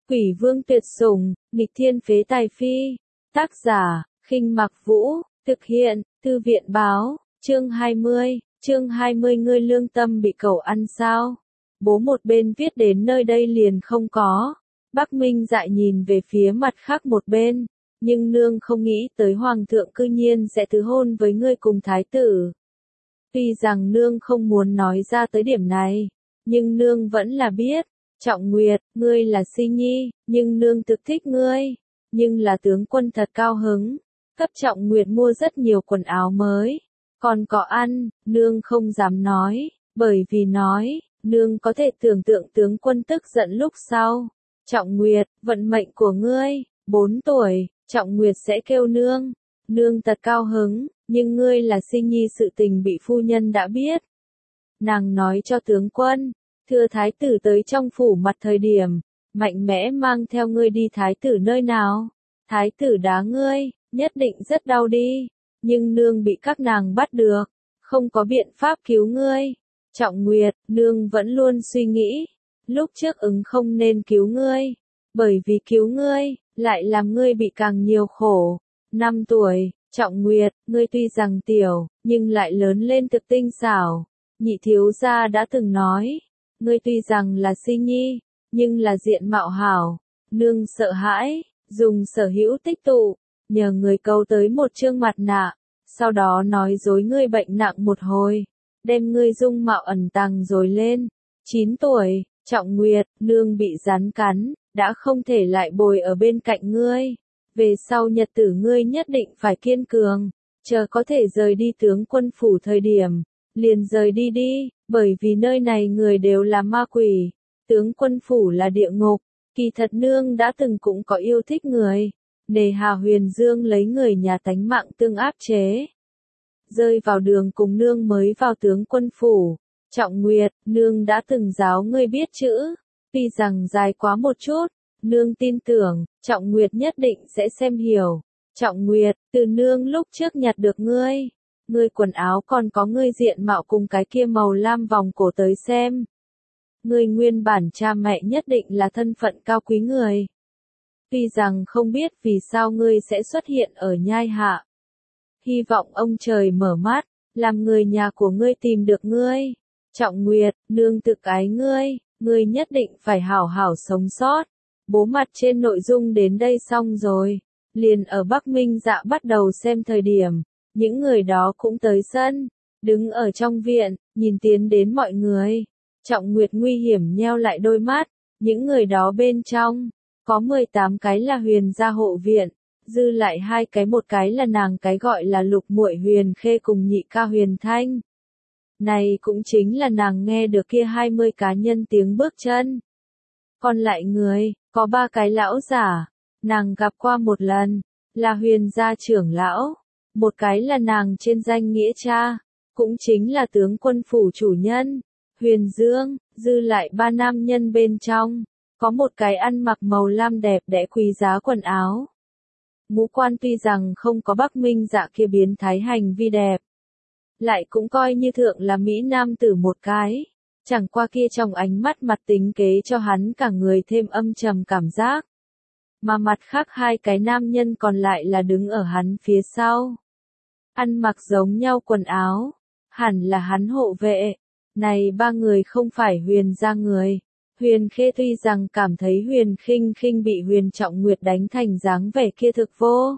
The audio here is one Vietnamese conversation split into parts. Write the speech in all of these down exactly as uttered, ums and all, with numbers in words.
Quỷ vương tuyệt sủng, nghịch thiên phế tài phi. Tác giả, Khinh Mặc Vũ, thực hiện, Thư viện báo, chương hai mươi, chương hai mươi ngươi lương tâm bị cẩu ăn sao? Bố một bên viết đến nơi đây liền không có. Bắc Minh Dại nhìn về phía mặt khác một bên, nhưng nương không nghĩ tới hoàng thượng cư nhiên sẽ thứ hôn với ngươi cùng thái tử. Tuy rằng nương không muốn nói ra tới điểm này, nhưng nương vẫn là biết. Trọng Nguyệt, ngươi là si nhi, nhưng nương thực thích ngươi, nhưng là tướng quân thật cao hứng, cấp Trọng Nguyệt mua rất nhiều quần áo mới, còn có ăn, nương không dám nói, bởi vì nói, nương có thể tưởng tượng tướng quân tức giận lúc sau. Trọng Nguyệt, vận mệnh của ngươi, bốn tuổi, Trọng Nguyệt sẽ kêu nương, nương thật cao hứng, nhưng ngươi là si nhi sự tình bị phu nhân đã biết. Nàng nói cho tướng quân. Thưa thái tử tới trong phủ mặt thời điểm, mạnh mẽ mang theo ngươi đi thái tử nơi nào. Thái tử đá ngươi, nhất định rất đau đi, nhưng nương bị các nàng bắt được, không có biện pháp cứu ngươi. Trọng Nguyệt, nương vẫn luôn suy nghĩ, lúc trước ứng không nên cứu ngươi, bởi vì cứu ngươi, lại làm ngươi bị càng nhiều khổ. Năm tuổi, Trọng Nguyệt, ngươi tuy rằng tiểu, nhưng lại lớn lên thực tinh xảo. Nhị thiếu gia đã từng nói. Ngươi tuy rằng là si nhi, nhưng là diện mạo hảo, nương sợ hãi, dùng sở hữu tích tụ, nhờ người câu tới một trương mặt nạ, sau đó nói dối ngươi bệnh nặng một hồi, đem ngươi dung mạo ẩn tàng rồi lên. Chín tuổi, Trọng Nguyệt, nương bị rắn cắn, đã không thể lại bồi ở bên cạnh ngươi, về sau nhật tử ngươi nhất định phải kiên cường, chờ có thể rời đi tướng quân phủ thời điểm, liền rời đi đi. Bởi vì nơi này người đều là ma quỷ, tướng quân phủ là địa ngục, kỳ thật nương đã từng cũng có yêu thích người, nề hà Huyền Dương lấy người nhà tánh mạng tương áp chế. Rơi vào đường cùng nương mới vào tướng quân phủ, Trọng Nguyệt, nương đã từng giáo ngươi biết chữ, tuy rằng dài quá một chút, nương tin tưởng, Trọng Nguyệt nhất định sẽ xem hiểu. Trọng Nguyệt, từ nương lúc trước nhặt được ngươi. Ngươi quần áo còn có ngươi diện mạo cùng cái kia màu lam vòng cổ tới xem. Ngươi nguyên bản cha mẹ nhất định là thân phận cao quý người. Tuy rằng không biết vì sao ngươi sẽ xuất hiện ở nhai hạ. Hy vọng ông trời mở mắt, làm người nhà của ngươi tìm được ngươi. Trọng Nguyệt, nương thực ái ngươi, ngươi nhất định phải hảo hảo sống sót. Bố mặt trên nội dung đến đây xong rồi. Liền ở Bắc Minh Dạ bắt đầu xem thời điểm. Những người đó cũng tới sân, đứng ở trong viện, nhìn tiến đến mọi người. Trọng Nguyệt nguy hiểm nheo lại đôi mắt, những người đó bên trong, có mười tám cái là Huyền gia hộ viện, dư lại hai cái một cái là nàng cái gọi là Lục muội Huyền Khê cùng nhị ca Huyền Thanh. Này cũng chính là nàng nghe được kia hai mươi cá nhân tiếng bước chân. Còn lại người, có ba cái lão giả, nàng gặp qua một lần, là Huyền gia trưởng lão. Một cái là nàng trên danh nghĩa cha, cũng chính là tướng quân phủ chủ nhân, Huyền Dương, dư lại ba nam nhân bên trong, có một cái ăn mặc màu lam đẹp đẽ quý giá quần áo. Ngũ quan tuy rằng không có Bắc Minh Dạ kia biến thái hành vi đẹp, lại cũng coi như thượng là Mỹ nam tử một cái, chẳng qua kia trong ánh mắt mặt tính kế cho hắn cả người thêm âm trầm cảm giác. Mà mặt khác hai cái nam nhân còn lại là đứng ở hắn phía sau. Ăn mặc giống nhau quần áo, hẳn là hắn hộ vệ. Này ba người không phải Huyền gia người. Huyền Khê tuy rằng cảm thấy Huyền Khinh Khinh bị Huyền Trọng Nguyệt đánh thành dáng vẻ kia thực vô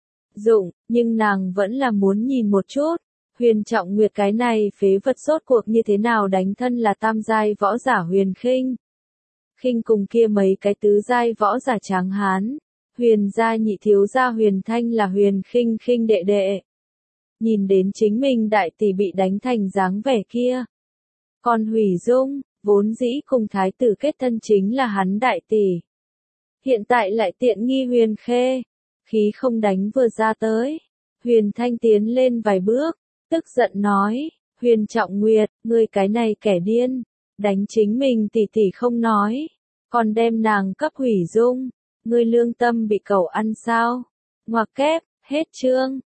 dụng, nhưng nàng vẫn là muốn nhìn một chút. Huyền Trọng Nguyệt cái này phế vật rốt cuộc như thế nào đánh thân là tam giai võ giả Huyền Khinh. Khinh cùng kia mấy cái tứ giai võ giả tráng hán. Huyền gia nhị thiếu gia Huyền Thanh là Huyền Khinh Khinh đệ đệ. Nhìn đến chính mình đại tỷ bị đánh thành dáng vẻ kia. Còn Hủy Dung, vốn dĩ cùng thái tử kết thân chính là hắn đại tỷ. Hiện tại lại tiện nghi Huyền Khê. Khí không đánh vừa ra tới. Huyền Thanh tiến lên vài bước, tức giận nói, Huyền Trọng Nguyệt, ngươi cái này kẻ điên. Đánh chính mình tỷ tỷ không nói. Còn đem nàng cấp Hủy Dung. Ngươi lương tâm bị cẩu ăn sao? Ngoặc kép, hết chương.